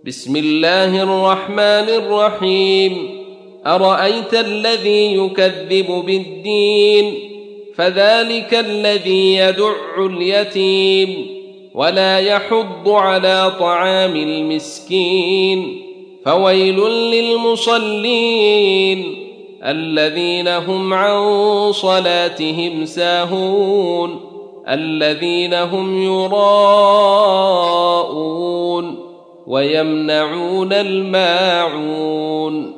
بسم الله الرحمن الرحيم. أرأيت الذي يكذب بالدين فذلك الذي يدع اليتيم ولا يحض على طعام المسكين فويل للمصلين الذين هم عن صلاتهم ساهون الذين هم يراءون ويمنعون الماعون